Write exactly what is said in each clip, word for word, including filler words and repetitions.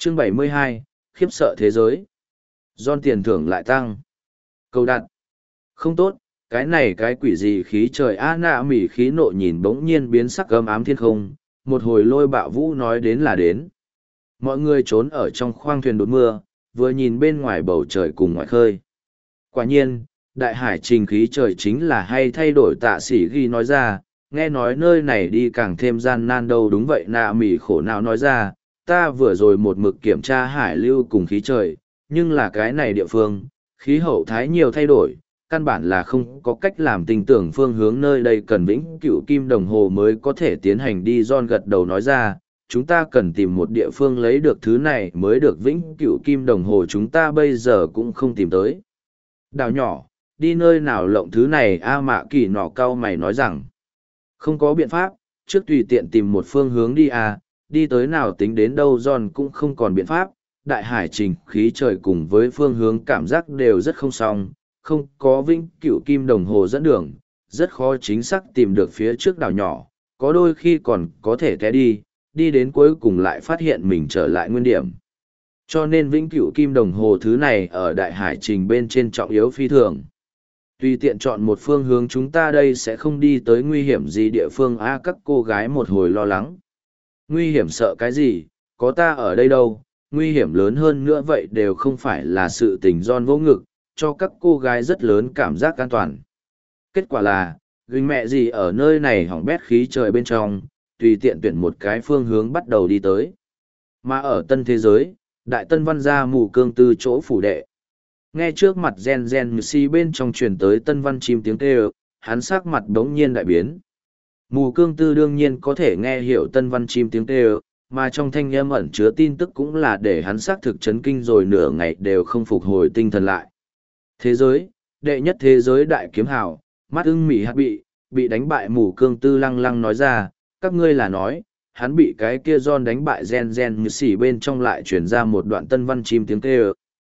Chương bảy mươi hai, khiếp sợ thế giới. Giòn tiền thưởng lại tăng. Câu đặt. Không tốt, cái này cái quỷ gì khí trời a nạ mỉ khí nộ nhìn bỗng nhiên biến sắc gầm ám thiên không, một hồi lôi bạo vũ nói đến là đến. Mọi người trốn ở trong khoang thuyền đột mưa, vừa nhìn bên ngoài bầu trời cùng ngoài khơi. Quả nhiên, đại hải trình khí trời chính là hay thay đổi tạ sĩ ghi nói ra, nghe nói nơi này đi càng thêm gian nan đâu đúng vậy nạ mỉ khổ não nói ra, ta vừa rồi một mực kiểm tra hải lưu cùng khí trời, nhưng là cái này địa phương, khí hậu thái nhiều thay đổi, căn bản là không có cách làm tình tưởng phương hướng nơi đây cần vĩnh cửu kim đồng hồ mới có thể tiến hành đi. John gật đầu nói ra, chúng ta cần tìm một địa phương lấy được thứ này mới được vĩnh cửu kim đồng hồ chúng ta bây giờ cũng không tìm tới. Đảo nhỏ, đi nơi nào lộng thứ này a mạ kỳ nọ cau mày nói rằng, không có biện pháp, trước tùy tiện tìm một phương hướng đi à, đi tới nào tính đến đâu John cũng không còn biện pháp, đại hải trình khí trời cùng với phương hướng cảm giác đều rất không song, không có vĩnh cửu kim đồng hồ dẫn đường, rất khó chính xác tìm được phía trước đảo nhỏ, có đôi khi còn có thể té đi, đi đến cuối cùng lại phát hiện mình trở lại nguyên điểm. Cho nên vĩnh cửu kim đồng hồ thứ này ở đại hải trình bên trên trọng yếu phi thường. Tùy tiện chọn một phương hướng chúng ta đây sẽ không đi tới nguy hiểm gì địa phương a các cô gái một hồi lo lắng. Nguy hiểm sợ cái gì, có ta ở đây đâu, nguy hiểm lớn hơn nữa vậy đều không phải là sự tình Giòn vô ngực, cho các cô gái rất lớn cảm giác an toàn. Kết quả là, gánh mẹ gì ở nơi này hỏng bét khí trời bên trong, tùy tiện tuyển một cái phương hướng bắt đầu đi tới. Mà ở tân thế giới, đại tân văn gia mù cương tư chỗ phủ đệ. Nghe trước mặt gen gen si bên trong truyền tới tân văn chim tiếng kêu, hắn sắc mặt đống nhiên đại biến. Mù cương tư đương nhiên có thể nghe hiểu tân văn chim tiếng kêu, mà trong thanh âm ẩn chứa tin tức cũng là để hắn xác thực chấn kinh rồi nửa ngày đều không phục hồi tinh thần lại. Thế giới, đệ nhất thế giới đại kiếm hào, mắt ưng mỉ hạt bị, bị đánh bại mù cương tư lăng lăng nói ra, các ngươi là nói, hắn bị cái kia John đánh bại gen gen như xỉ bên trong lại chuyển ra một đoạn tân văn chim tiếng kêu.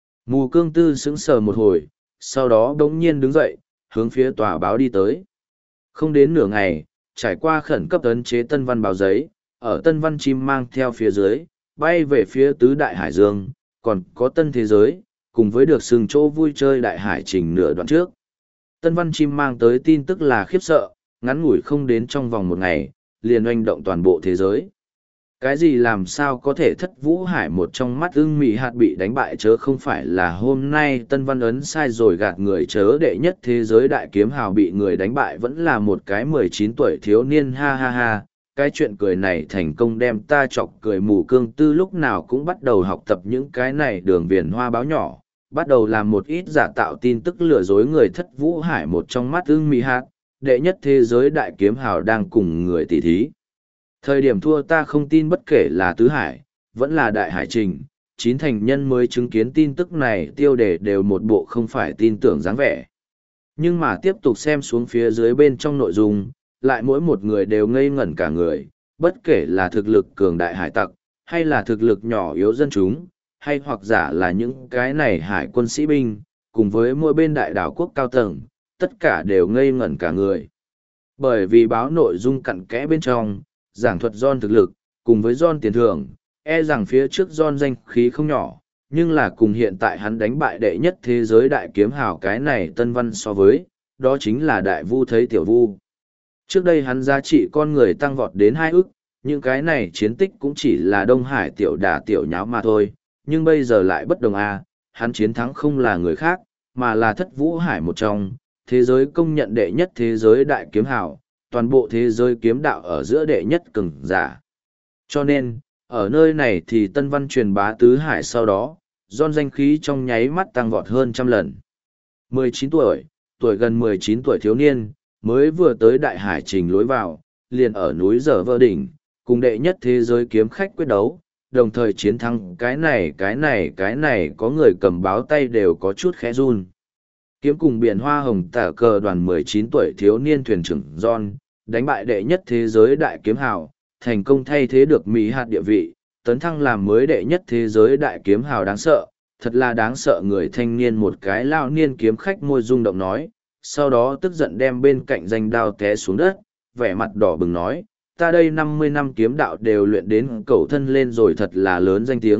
Mù cương tư sững sờ một hồi, sau đó đống nhiên đứng dậy, hướng phía tòa báo đi tới. Không đến nửa ngày, trải qua khẩn cấp ấn chế tân văn báo giấy, ở tân văn chim mang theo phía dưới, bay về phía tứ đại hải dương, còn có tân thế giới, cùng với được sừng chỗ vui chơi đại hải trình nửa đoạn trước. Tân văn chim mang tới tin tức là khiếp sợ, ngắn ngủi không đến trong vòng một ngày, liền oanh động toàn bộ thế giới. Cái gì làm sao có thể thất vũ hải một trong mắt ưng mị hạt bị đánh bại chớ không phải là hôm nay tân văn ấn sai rồi gạt người chớ đệ nhất thế giới đại kiếm hào bị người đánh bại vẫn là một cái mười chín tuổi thiếu niên ha ha ha. Cái chuyện cười này thành công đem ta chọc cười mù cương tư lúc nào cũng bắt đầu học tập những cái này đường viền hoa báo nhỏ, bắt đầu làm một ít giả tạo tin tức lừa dối người thất vũ hải một trong mắt ưng mị hạt, đệ nhất thế giới đại kiếm hào đang cùng người tỷ thí. Thời điểm thua ta không tin bất kể là tứ hải, vẫn là đại hải trình, chín thành nhân mới chứng kiến tin tức này tiêu đề đều một bộ không phải tin tưởng dáng vẻ. Nhưng mà tiếp tục xem xuống phía dưới bên trong nội dung, lại mỗi một người đều ngây ngẩn cả người, bất kể là thực lực cường đại hải tặc, hay là thực lực nhỏ yếu dân chúng, hay hoặc giả là những cái này hải quân sĩ binh, cùng với mỗi bên đại đảo quốc cao tầng, tất cả đều ngây ngẩn cả người. Bởi vì báo nội dung cặn kẽ bên trong, giảng thuật John thực lực, cùng với John tiền thưởng, e rằng phía trước John danh khí không nhỏ, nhưng là cùng hiện tại hắn đánh bại đệ nhất thế giới đại kiếm hào cái này tân văn so với, đó chính là đại vu thấy tiểu vu. Trước đây hắn giá trị con người tăng vọt đến hai ức, những cái này chiến tích cũng chỉ là Đông Hải tiểu đả tiểu nháo mà thôi, nhưng bây giờ lại bất đồng a, hắn chiến thắng không là người khác, mà là thất vũ hải một trong, thế giới công nhận đệ nhất thế giới đại kiếm hào, toàn bộ thế giới kiếm đạo ở giữa đệ nhất cường giả. Cho nên, ở nơi này thì tân văn truyền bá tứ hải sau đó, John danh khí trong nháy mắt tăng vọt hơn trăm lần. mười chín tuổi, tuổi gần mười chín tuổi thiếu niên, mới vừa tới đại hải trình lối vào, liền ở núi Dở Vơ Đỉnh, cùng đệ nhất thế giới kiếm khách quyết đấu, đồng thời chiến thắng cái này cái này cái này có người cầm báo tay đều có chút khẽ run. Kiếm cùng biển hoa hồng tả cờ đoàn mười chín tuổi thiếu niên thuyền trưởng John, đánh bại đệ nhất thế giới đại kiếm hào, thành công thay thế được Mỹ hạt địa vị, tấn thăng làm mới đệ nhất thế giới đại kiếm hào đáng sợ, thật là đáng sợ người thanh niên một cái lao niên kiếm khách môi rung động nói, sau đó tức giận đem bên cạnh danh đao té xuống đất, vẻ mặt đỏ bừng nói, ta đây năm mươi năm kiếm đạo đều luyện đến cầu thân lên rồi thật là lớn danh tiếng,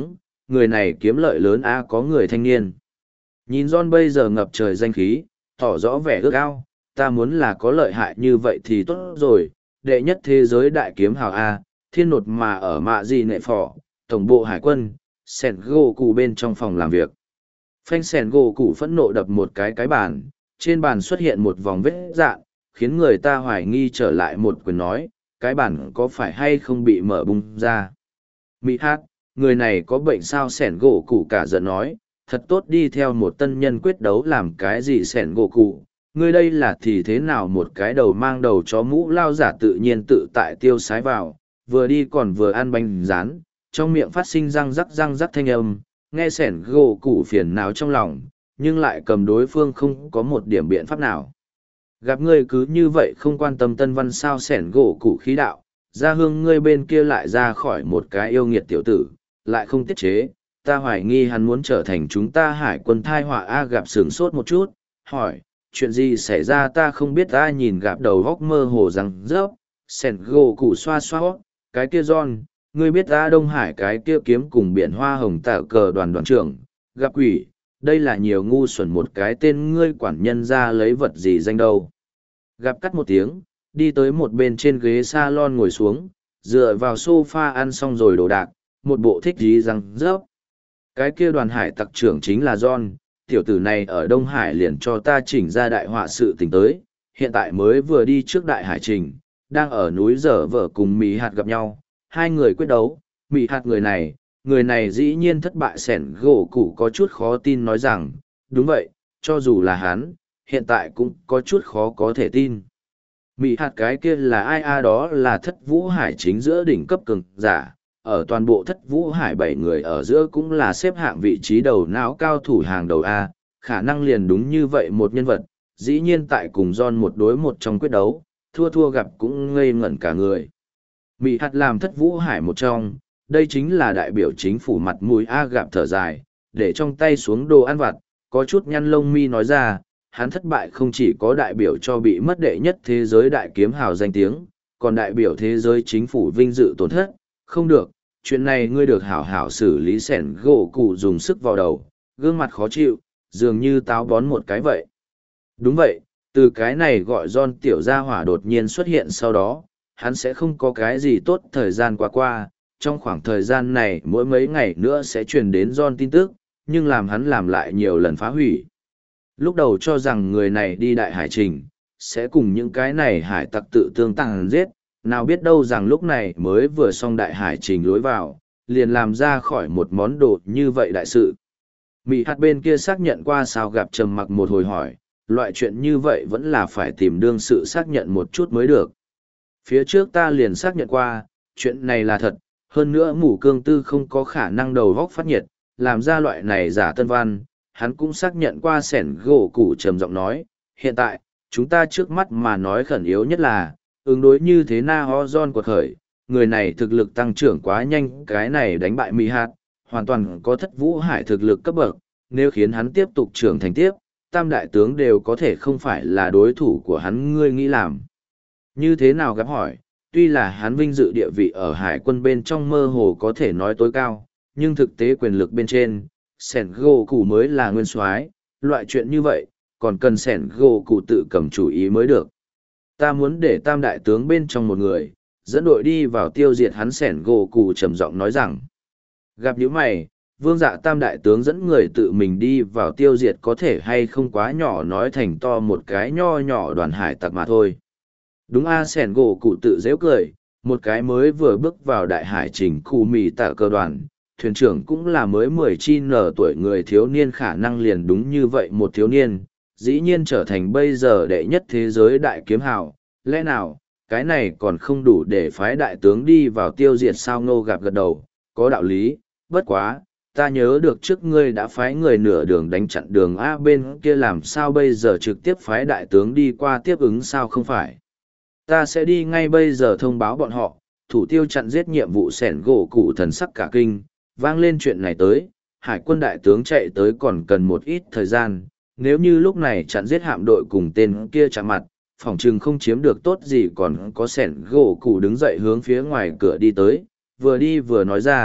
người này kiếm lợi lớn a có người thanh niên. Nhìn John bây giờ ngập trời danh khí, tỏ rõ vẻ ước ao, ta muốn là có lợi hại như vậy thì tốt rồi, đệ nhất thế giới đại kiếm hào A, thiên nột mà ở mạ gì nệ phỏ, tổng bộ hải quân, sẻn gỗ cụ bên trong phòng làm việc. Phanh sẻn gỗ cụ phẫn nộ đập một cái cái bàn, trên bàn xuất hiện một vòng vết dạn, khiến người ta hoài nghi trở lại một quyền nói, cái bàn có phải hay không bị mở bung ra. Mỹ hát, người này có bệnh sao sẻn gỗ cụ cả giận nói, thật tốt đi theo một tân nhân quyết đấu làm cái gì sẻn gỗ cụ, ngươi đây là thì thế nào một cái đầu mang đầu chó mũ lao giả tự nhiên tự tại tiêu sái vào, vừa đi còn vừa ăn bánh rán, trong miệng phát sinh răng rắc răng rắc thanh âm, nghe sẻn gỗ cụ phiền não trong lòng, nhưng lại cầm đối phương không có một điểm biện pháp nào. Gặp ngươi cứ như vậy không quan tâm tân văn sao sẻn gỗ cụ khí đạo, ra hương ngươi bên kia lại ra khỏi một cái yêu nghiệt tiểu tử, lại không tiết chế, ta hoài nghi hắn muốn trở thành chúng ta hải quân thai họa a gặp sửng sốt một chút, hỏi, chuyện gì xảy ra ta không biết ta nhìn gặp đầu góc mơ hồ rằng rớp, sẻn gỗ cụ xoa xoa, cái kia John, ngươi biết ta Đông Hải cái kia kiếm cùng biển hoa hồng tạ cờ đoàn đoàn trưởng, gặp quỷ, đây là nhiều ngu xuẩn một cái tên ngươi quản nhân ra lấy vật gì danh đâu. Gặp cắt một tiếng, đi tới một bên trên ghế salon ngồi xuống, dựa vào sofa ăn xong rồi đồ đạc, một bộ thích gì răng rớp. Cái kia đoàn hải tặc trưởng chính là John, tiểu tử này ở Đông Hải liền cho ta chỉnh ra đại họa sự tình tới, hiện tại mới vừa đi trước đại hải trình, đang ở núi Dở Vở cùng Mỹ Hạt gặp nhau, hai người quyết đấu, Mỹ Hạt người này, người này dĩ nhiên thất bại sẻn gỗ cụ có chút khó tin nói rằng, đúng vậy, cho dù là hắn, hiện tại cũng có chút khó có thể tin. Mỹ Hạt cái kia là ai a đó là thất vũ hải chính giữa đỉnh cấp cường giả, ở toàn bộ thất vũ hải bảy người ở giữa cũng là xếp hạng vị trí đầu não cao thủ hàng đầu A, khả năng liền đúng như vậy một nhân vật, dĩ nhiên tại cùng John một đối một trong quyết đấu, thua thua gặp cũng ngây ngẩn cả người. Mỹ Hạt làm thất vũ hải một trong, đây chính là đại biểu chính phủ mặt mũi A gặp thở dài, để trong tay xuống đồ ăn vặt, có chút nhăn lông mi nói ra, hắn thất bại không chỉ có đại biểu cho bị mất đệ nhất thế giới đại kiếm hào danh tiếng, còn đại biểu thế giới chính phủ vinh dự tổn thất, không được, chuyện này ngươi được hảo hảo xử lý sẻn gỗ cụ dùng sức vào đầu, gương mặt khó chịu, dường như táo bón một cái vậy. Đúng vậy, từ cái này gọi John tiểu gia hỏa đột nhiên xuất hiện sau đó, hắn sẽ không có cái gì tốt thời gian qua qua, trong khoảng thời gian này mỗi mấy ngày nữa sẽ truyền đến John tin tức, nhưng làm hắn làm lại nhiều lần phá hủy. Lúc đầu cho rằng người này đi đại hải trình, sẽ cùng những cái này hải tặc tự tương tàng giết, nào biết đâu rằng lúc này mới vừa xong đại hải trình lối vào, liền làm ra khỏi một món đồ như vậy đại sự. Mỹ hạt bên kia xác nhận qua sao gặp trầm mặc một hồi hỏi, loại chuyện như vậy vẫn là phải tìm đương sự xác nhận một chút mới được. Phía trước ta liền xác nhận qua, chuyện này là thật, hơn nữa mù cương tư không có khả năng đầu góc phát nhiệt, làm ra loại này giả tân văn, hắn cũng xác nhận qua sẻn gỗ củ trầm giọng nói, hiện tại, chúng ta trước mắt mà nói khẩn yếu nhất là, ứng đối như thế Na Ho John quật khởi, người này thực lực tăng trưởng quá nhanh, cái này đánh bại Mỹ hạt, hoàn toàn có thất vũ hải thực lực cấp bậc, nếu khiến hắn tiếp tục trưởng thành tiếp, tam đại tướng đều có thể không phải là đối thủ của hắn ngươi nghĩ làm. Như thế nào gặp hỏi, tuy là hắn vinh dự địa vị ở hải quân bên trong mơ hồ có thể nói tối cao, nhưng thực tế quyền lực bên trên, sẻn gỗ cụ mới là nguyên soái, loại chuyện như vậy, còn cần sẻn gỗ cụ tự cầm chủ ý mới được. Ta muốn để tam đại tướng bên trong một người, dẫn đội đi vào tiêu diệt hắn sẻn gỗ cụ trầm giọng nói rằng. Gặp những mày, vương dạ tam đại tướng dẫn người tự mình đi vào tiêu diệt có thể hay không quá nhỏ nói thành to một cái nho nhỏ đoàn hải tặc mà thôi. Đúng a sẻn gỗ cụ tự dễ cười, một cái mới vừa bước vào đại hải trình khu mì tạ cơ đoàn, thuyền trưởng cũng là mới mười chi nở tuổi người thiếu niên khả năng liền đúng như vậy một thiếu niên, dĩ nhiên trở thành bây giờ đệ nhất thế giới đại kiếm hào, lẽ nào, cái này còn không đủ để phái đại tướng đi vào tiêu diệt sao ngô gặp gật đầu, có đạo lý, bất quá, ta nhớ được trước ngươi đã phái người nửa đường đánh chặn đường A bên kia làm sao bây giờ trực tiếp phái đại tướng đi qua tiếp ứng sao không phải. Ta sẽ đi ngay bây giờ thông báo bọn họ, thủ tiêu chặn giết nhiệm vụ sẻn gỗ cụ thần sắc cả kinh, vang lên chuyện này tới, hải quân đại tướng chạy tới còn cần một ít thời gian, nếu như lúc này chặn giết hạm đội cùng tên kia chạm mặt, phòng trừng không chiếm được tốt gì còn có sẻn gỗ cụ đứng dậy hướng phía ngoài cửa đi tới, vừa đi vừa nói ra,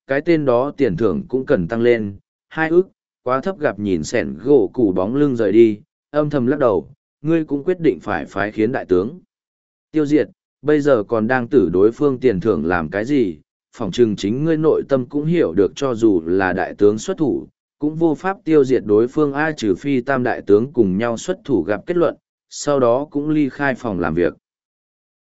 cái tên đó tiền thưởng cũng cần tăng lên, hai ức, quá thấp. Gặp nhìn sẻn gỗ củ bóng lưng rời đi, âm thầm lắc đầu, ngươi cũng quyết định phải phái khiến đại tướng tiêu diệt, bây giờ còn đang tử đối phương tiền thưởng làm cái gì, phỏng chừng chính ngươi nội tâm cũng hiểu được, cho dù là đại tướng xuất thủ, cũng vô pháp tiêu diệt đối phương ai, trừ phi tam đại tướng cùng nhau xuất thủ gặp kết luận, sau đó cũng ly khai phòng làm việc.